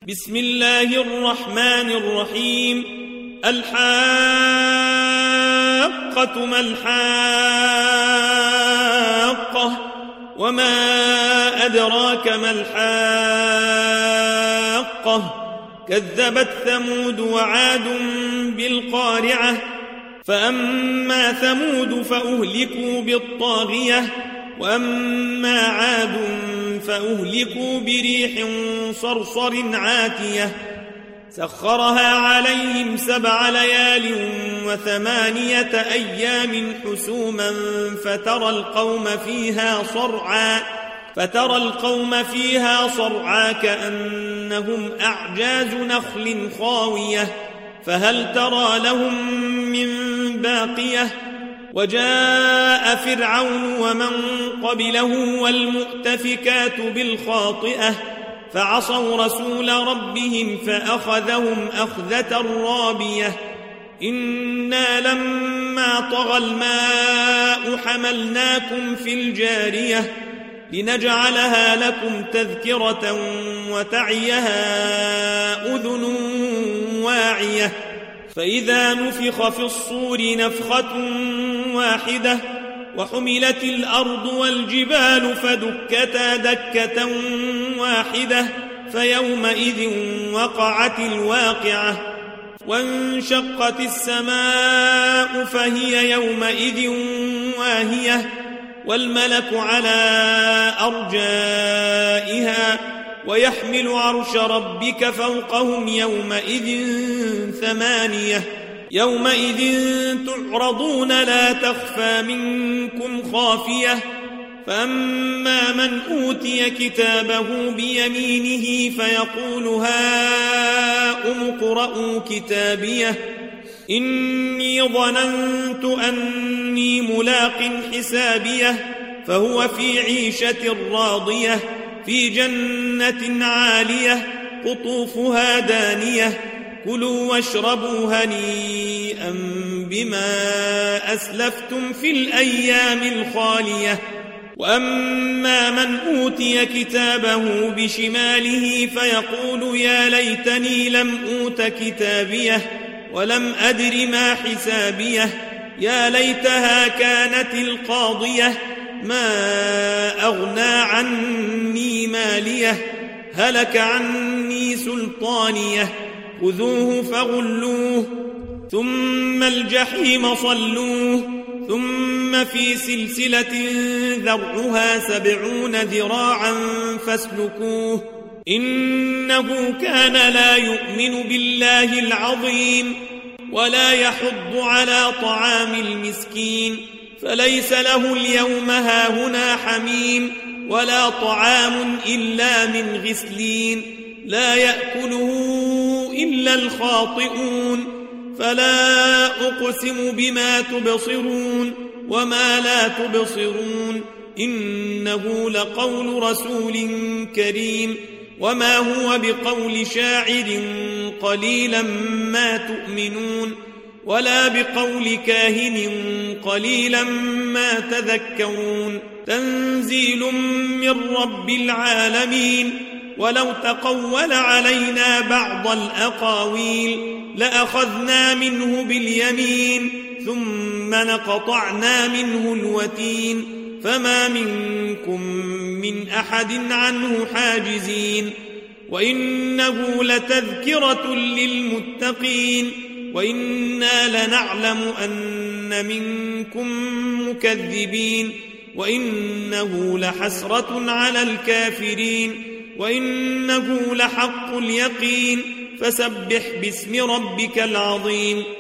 بسم الله الرحمن الرحيم. الحاقة ما الحاقة وما أدراك ما الحاقة كذبت ثمود وعاد بالقارعة فأما ثمود فأهلكوا بالطاغية وأما عاد فأهلكوا بريح صرصر عاتية سخرها عليهم 7 ليال و8 أيام حسوما فترى القوم فيها صرعا كأنهم أعجاز نخل خاوية فهل ترى لهم من باقية وجاء فرعون ومن قبله والمؤتفكات بالخاطئة فعصوا رسول ربهم فأخذهم أخذة رابية إنا لما طغى الماء حملناكم في الجارية لنجعلها لكم تذكرة وتعيها أذن واعية فإذا نفخ في الصور نفخة واحدة وحملت الأرض والجبال فدكتا دكة واحدة فيومئذ وقعت الواقعة وانشقت السماء فهي يومئذ واهية والملك على أرجائها ويحمل عرش ربك فوقهم يومئذ 8 يومئذ تعرضون لا تخفى منكم خافية فأما من أوتي كتابه بيمينه فيقول هاؤم اقرءوا كتابيه إني ظننت أني ملاق حسابيه فهو في عيشة راضية في جنة عالية قطوفها دانية كلوا واشربوا هنيئا بما أسلفتم في الأيام الخالية وأما من أوتي كتابه بشماله فيقول يا ليتني لم أوت كتابيه ولم أدر ما حسابيه يا ليتها كانت القاضية ما أغنى عني ماليه هلك عني سلطانيه خذوه فغلوه ثم الجحيم صلوه ثم في سلسلة ذرعها 70 ذراعا فاسلكوه إنه كان لا يؤمن بالله العظيم ولا يحض على طعام المسكين فليس له اليوم هاهنا حميم ولا طعام إلا من غسلين لا يأكله إلا الخاطئون فلا أقسم بما تبصرون وما لا تبصرون إنه لقول رسول كريم وما هو بقول شاعر قليلا ما تؤمنون ولا بقول كاهن قليلا ما تذكرون تنزيل من رب العالمين ولو تقول علينا بعض الأقاويل لأخذنا منه باليمين ثم لقطعنا منه الوتين فما منكم من أحد عنه حاجزين وإنه لتذكرة للمتقين وإنا لنعلم أن منكم مكذبين وإنه لحسرة على الكافرين وإنه لحق اليقين فسبح باسم ربك العظيم